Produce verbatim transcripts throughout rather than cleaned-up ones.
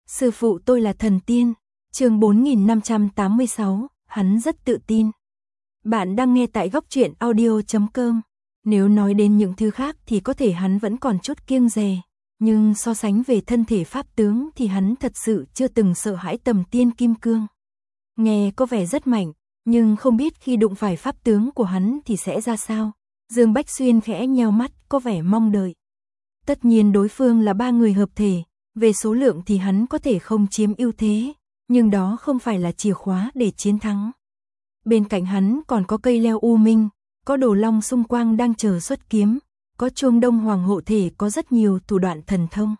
Sư phụ tôi là thần tiên. Chương bốn nghìn năm trăm tám mươi sáu, hắn rất tự tin. Bạn đang nghe tại góc truyện audio chấm com. Nếu nói đến những thứ khác thì có thể hắn vẫn còn chút kiêng dè, nhưng so sánh về thân thể pháp tướng thì hắn thật sự chưa từng sợ hãi tầm tiên kim cương. Nghe có vẻ rất mạnh, nhưng không biết khi đụng phải pháp tướng của hắn thì sẽ ra sao. Dương Bách Xuyên khẽ nheo mắt, có vẻ mong đợi. Tất nhiên đối phương là ba người hợp thể, về số lượng thì hắn có thể không chiếm ưu thế, nhưng đó không phải là chìa khóa để chiến thắng. Bên cạnh hắn còn có cây leo u minh, có đồ long xung quanh đang chờ xuất kiếm, có chuông đông hoàng hộ thể, có rất nhiều thủ đoạn thần thông.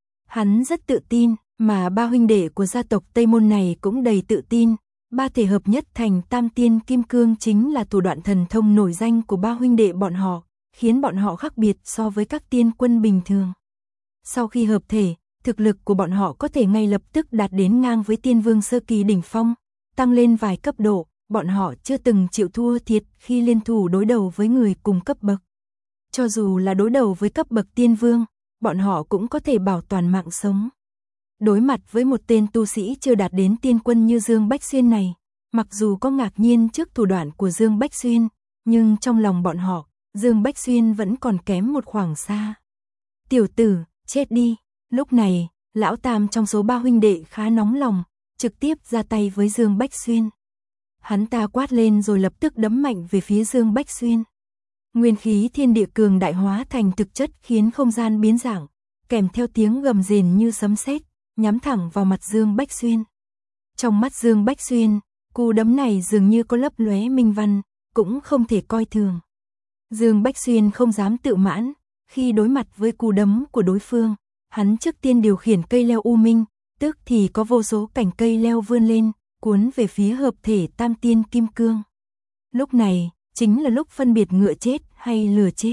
Hắn rất tự tin, mà ba huynh đệ của gia tộc Tây Môn này cũng đầy tự tin. Ba thể hợp nhất thành tam tiên kim cương chính là thủ đoạn thần thông nổi danh của ba huynh đệ bọn họ, khiến bọn họ khác biệt so với các tiên quân bình thường. Sau khi hợp thể, thực lực của bọn họ có thể ngay lập tức đạt đến ngang với tiên vương sơ kỳ đỉnh phong, tăng lên vài cấp độ. Bọn họ chưa từng chịu thua thiệt khi liên thủ đối đầu với người cùng cấp bậc. Cho dù là đối đầu với cấp bậc tiên vương, bọn họ cũng có thể bảo toàn mạng sống. Đối mặt với một tên tu sĩ chưa đạt đến tiên quân như Dương Bách Xuyên này, mặc dù có ngạc nhiên trước thủ đoạn của Dương Bách Xuyên, nhưng trong lòng bọn họ, Dương Bách Xuyên vẫn còn kém một khoảng xa. Tiểu tử, chết đi. Lúc này, lão tam trong số ba huynh đệ khá nóng lòng, trực tiếp ra tay với Dương Bách Xuyên. Hắn ta quát lên rồi lập tức đấm mạnh về phía Dương Bách Xuyên. Nguyên khí thiên địa cường đại hóa thành thực chất khiến không gian biến dạng, kèm theo tiếng gầm rền như sấm sét, nhắm thẳng vào mặt Dương Bách Xuyên. Trong mắt Dương Bách Xuyên, cú đấm này dường như có lấp lóe minh văn, cũng không thể coi thường. Dương Bách Xuyên không dám tự mãn, khi đối mặt với cú đấm của đối phương, hắn trước tiên điều khiển cây leo u minh, tức thì có vô số cành cây leo vươn lên, cuốn về phía hợp thể tam tiên kim cương. Lúc này, chính là lúc phân biệt ngựa chết hay lừa chết.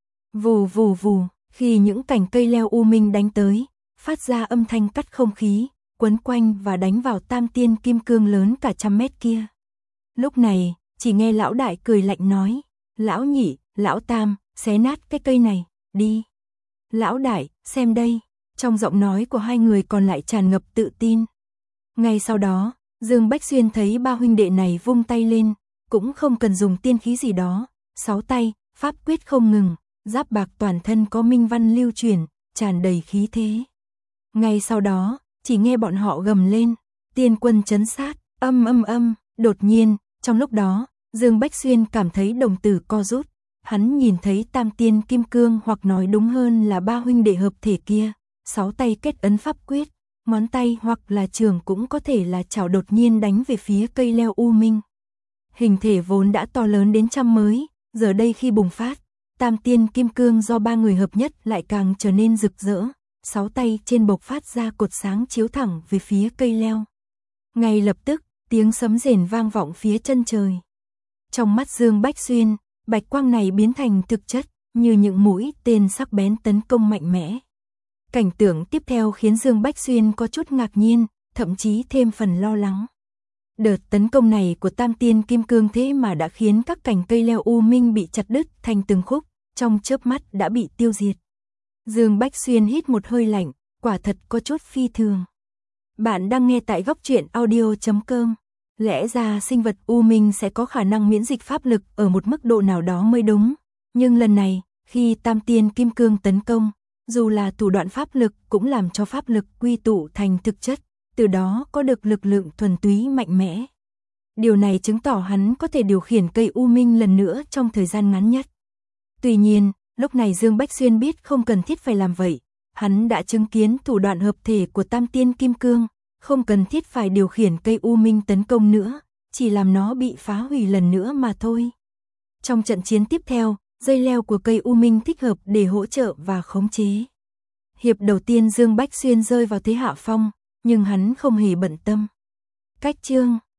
Vù vù vù, khi những cành cây leo u minh đánh tới, phát ra âm thanh cắt không khí, quấn quanh và đánh vào tam tiên kim cương lớn cả trăm mét kia. Lúc này, chỉ nghe lão đại cười lạnh nói, lão nhị, lão tam, xé nát cái cây này, đi. Lão đại, xem đây, trong giọng nói của hai người còn lại tràn ngập tự tin. Ngay sau đó, Dương Bách Xuyên thấy ba huynh đệ này vung tay lên, cũng không cần dùng tiên khí gì đó, sáu tay, pháp quyết không ngừng, giáp bạc toàn thân có minh văn lưu chuyển, tràn đầy khí thế. Ngay sau đó, chỉ nghe bọn họ gầm lên, tiên quân trấn sát, âm âm âm, đột nhiên, trong lúc đó, Dương Bách Xuyên cảm thấy đồng tử co rút, hắn nhìn thấy tam tiên kim cương, hoặc nói đúng hơn là ba huynh đệ hợp thể kia, sáu tay kết ấn pháp quyết, ngón tay hoặc là trường cũng có thể là chảo đột nhiên đánh về phía cây leo u minh. Hình thể vốn đã to lớn đến trăm mới, giờ đây khi bùng phát, tam tiên kim cương do ba người hợp nhất lại càng trở nên rực rỡ, sáu tay trên bộc phát ra cột sáng chiếu thẳng về phía cây leo. Ngay lập tức, tiếng sấm rền vang vọng phía chân trời. Trong mắt Dương Bách Xuyên, bạch quang này biến thành thực chất, như những mũi tên sắc bén tấn công mạnh mẽ. Cảnh tượng tiếp theo khiến Dương Bách Xuyên có chút ngạc nhiên, thậm chí thêm phần lo lắng. Đợt tấn công này của tam tiên kim cương thế mà đã khiến các cành cây leo u minh bị chặt đứt thành từng khúc, trong chớp mắt đã bị tiêu diệt. Dương Bách Xuyên hít một hơi lạnh, quả thật có chút phi thường. Bạn đang nghe tại góc truyện audio chấm com. Lẽ ra sinh vật u minh sẽ có khả năng miễn dịch pháp lực ở một mức độ nào đó mới đúng. Nhưng lần này, khi tam tiên kim cương tấn công, dù là thủ đoạn pháp lực cũng làm cho pháp lực quy tụ thành thực chất, từ đó có được lực lượng thuần túy mạnh mẽ. Điều này chứng tỏ hắn có thể điều khiển cây u minh lần nữa trong thời gian ngắn nhất. Tuy nhiên, lúc này Dương Bách Xuyên biết không cần thiết phải làm vậy. Hắn đã chứng kiến thủ đoạn hợp thể của tam tiên kim cương, không cần thiết phải điều khiển cây u minh tấn công nữa, chỉ làm nó bị phá hủy lần nữa mà thôi. Trong trận chiến tiếp theo, dây leo của cây u minh thích hợp để hỗ trợ và khống chế. Hiệp đầu tiên Dương Bách Xuyên rơi vào thế hạ phong, nhưng hắn không hề bận tâm. Cách chương